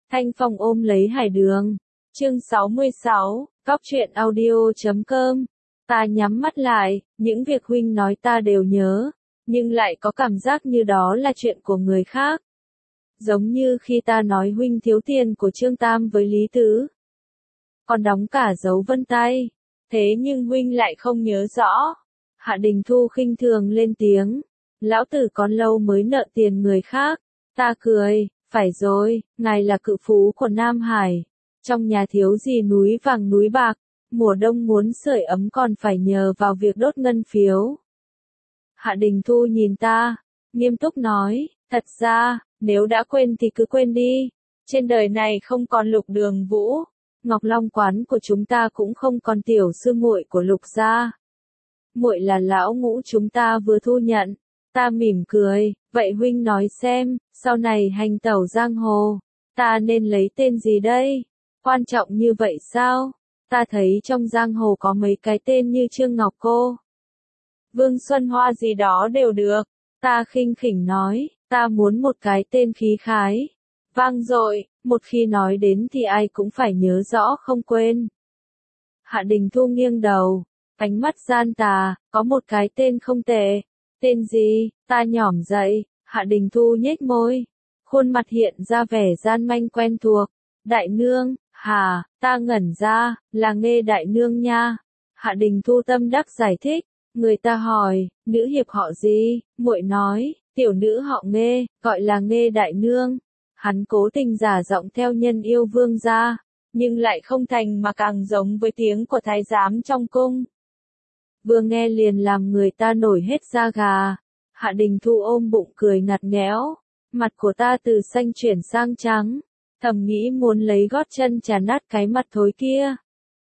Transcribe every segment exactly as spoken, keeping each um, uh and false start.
Thanh Phong ôm lấy Hải Đường. Chương sáu mươi sáu, Cóc truyện audio chấm com. Ta nhắm mắt lại, những việc huynh nói ta đều nhớ, nhưng lại có cảm giác như đó là chuyện của người khác. Giống như khi ta nói huynh thiếu tiền của Trương Tam với Lý Tứ. Còn đóng cả dấu vân tay. Thế nhưng huynh lại không nhớ rõ. Hạ Đình Thu khinh thường lên tiếng. Lão tử còn lâu mới nợ tiền người khác. Ta cười, phải rồi, ngài là cự phú của Nam Hải. Trong nhà thiếu gì núi vàng núi bạc, mùa đông muốn sưởi ấm còn phải nhờ vào việc đốt ngân phiếu. Hạ Đình Thu nhìn ta, nghiêm túc nói, thật ra, nếu đã quên thì cứ quên đi. Trên đời này không còn Lục Đường Vũ. Ngọc Long quán của chúng ta cũng không còn tiểu sư muội của Lục gia. Muội là lão ngũ chúng ta vừa thu nhận. Ta mỉm cười, vậy huynh nói xem, sau này hành tẩu giang hồ, ta nên lấy tên gì đây? Quan trọng như vậy sao? Ta thấy trong giang hồ có mấy cái tên như Trương Ngọc Cô, Vương Xuân Hoa gì đó đều được. Ta khinh khỉnh nói, ta muốn một cái tên khí khái, vang dội, một khi nói đến thì ai cũng phải nhớ rõ không quên. Hạ Đình Thu nghiêng đầu, ánh mắt gian tà, có một cái tên không tệ. Tên gì? Ta nhỏm dậy. Hạ Đình Thu nhếch môi, khuôn mặt hiện ra vẻ gian manh quen thuộc. Đại nương, hà, ta ngẩn ra, là Nghê đại nương nha. Hạ Đình Thu tâm đắc giải thích. Người ta hỏi, nữ hiệp họ gì? Muội nói, tiểu nữ họ Nghê, gọi là Nghê đại nương. Hắn cố tình giả giọng theo Nhân Yêu Vương gia, nhưng lại không thành mà càng giống với tiếng của thái giám trong cung. Vừa nghe liền làm người ta nổi hết da gà. Hạ Đình Thu ôm bụng cười ngặt nghẽo, mặt của ta từ xanh chuyển sang trắng, thầm nghĩ muốn lấy gót chân chà nát cái mặt thối kia.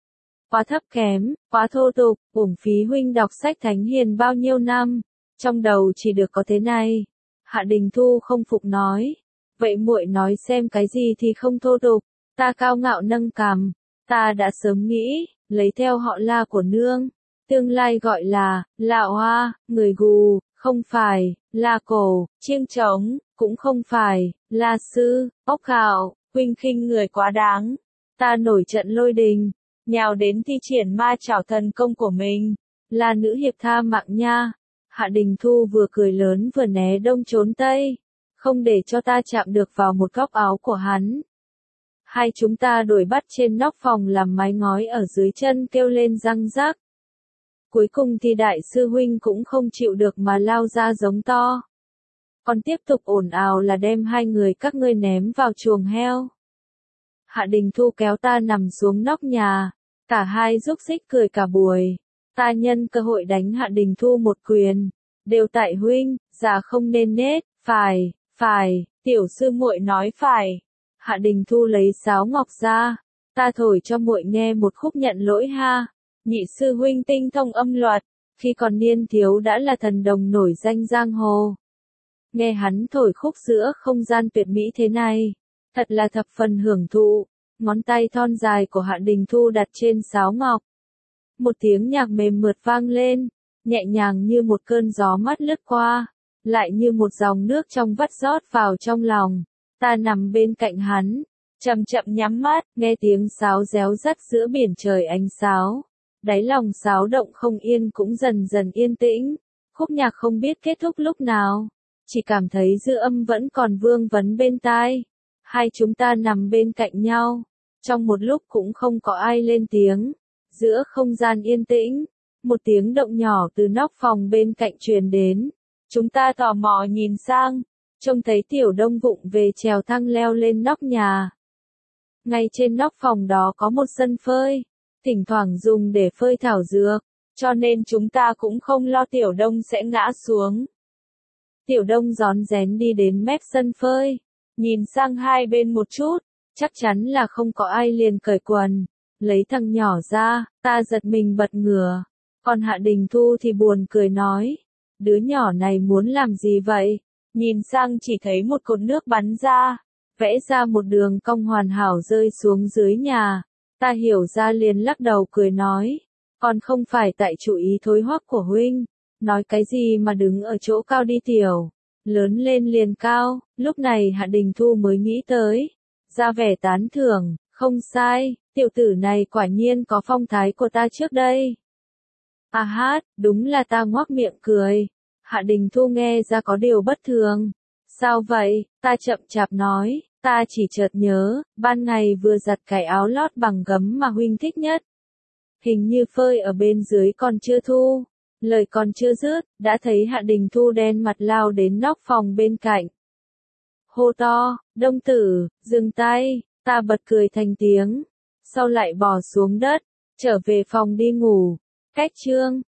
Quá thấp kém, quá thô tục, uổng phí huynh đọc sách thánh hiền bao nhiêu năm, trong đầu chỉ được có thế này. Hạ Đình Thu không phục nói, vậy muội nói xem cái gì thì không thô tục. Ta cao ngạo nâng cằm, ta đã sớm nghĩ, lấy theo họ La của nương, tương lai gọi là La Hoa, người gù, không phải La Cổ, chiêng trống, cũng không phải La Sư, ốc gạo. Huynh khinh người quá đáng. Ta nổi trận lôi đình, nhào đến thi triển ma chảo thần công của mình. Là nữ hiệp tha mạng nha. Hạ Đình Thu vừa cười lớn vừa né đông trốn tây, không để cho ta chạm được vào một góc áo của hắn. Hai chúng ta đuổi bắt trên nóc phòng làm mái ngói ở dưới chân kêu lên răng rắc. Cuối cùng thì đại sư huynh cũng không chịu được mà lao ra giống to. Còn tiếp tục ồn ào là đem hai người các ngươi ném vào chuồng heo. Hạ Đình Thu kéo ta nằm xuống nóc nhà, cả hai rúc rích cười cả buổi. Ta nhân cơ hội đánh Hạ Đình Thu một quyền, đều tại huynh, già không nên nết, phải, phải, tiểu sư muội nói phải. Hạ Đình Thu lấy sáo ngọc ra, ta thổi cho muội nghe một khúc nhận lỗi ha. Nhị sư huynh tinh thông âm luật, khi còn niên thiếu đã là thần đồng nổi danh giang hồ. Nghe hắn thổi khúc giữa không gian tuyệt mỹ thế này, thật là thập phần hưởng thụ. Ngón tay thon dài của Hạ Đình Thu đặt trên sáo ngọc. Một tiếng nhạc mềm mượt vang lên, nhẹ nhàng như một cơn gió mát lướt qua, lại như một dòng nước trong vắt rót vào trong lòng. Ta nằm bên cạnh hắn, chậm chậm nhắm mắt, nghe tiếng sáo réo rắt giữa biển trời ánh sáo. Đáy lòng sáo động không yên cũng dần dần yên tĩnh. Khúc nhạc không biết kết thúc lúc nào, chỉ cảm thấy dư âm vẫn còn vương vấn bên tai. Hai chúng ta nằm bên cạnh nhau, trong một lúc cũng không có ai lên tiếng. Giữa không gian yên tĩnh, một tiếng động nhỏ từ nóc phòng bên cạnh truyền đến. Chúng ta tò mò nhìn sang, trông thấy Tiểu Đông vụng về trèo thang leo lên nóc nhà. Ngay trên nóc phòng đó có một sân phơi, thỉnh thoảng dùng để phơi thảo dược, cho nên chúng ta cũng không lo Tiểu Đông sẽ ngã xuống. Tiểu Đông rón rén đi đến mép sân phơi, nhìn sang hai bên một chút, chắc chắn là không có ai liền cởi quần, lấy thằng nhỏ ra. Ta giật mình bật ngửa, còn Hạ Đình Thu thì buồn cười nói, đứa nhỏ này muốn làm gì vậy? Nhìn sang chỉ thấy một cột nước bắn ra, vẽ ra một đường cong hoàn hảo rơi xuống dưới nhà. Ta hiểu ra liền lắc đầu cười nói, còn không phải tại chủ ý thối hoắc của huynh, nói cái gì mà đứng ở chỗ cao đi tiểu, lớn lên liền cao. Lúc này Hạ Đình Thu mới nghĩ tới, ra vẻ tán thưởng, không sai, tiểu tử này quả nhiên có phong thái của ta trước đây. À hát, đúng là ta ngoác miệng cười. Hạ Đình Thu nghe ra có điều bất thường. Sao vậy, ta chậm chạp nói, ta chỉ chợt nhớ, ban ngày vừa giặt cái áo lót bằng gấm mà huynh thích nhất. Hình như phơi ở bên dưới còn chưa thu. Lời còn chưa dứt, đã thấy Hạ Đình Thu đen mặt lao đến nóc phòng bên cạnh. Hô to, Đông tử, dừng tay, ta bật cười thành tiếng. Sau lại bỏ xuống đất, trở về phòng đi ngủ. Cách chương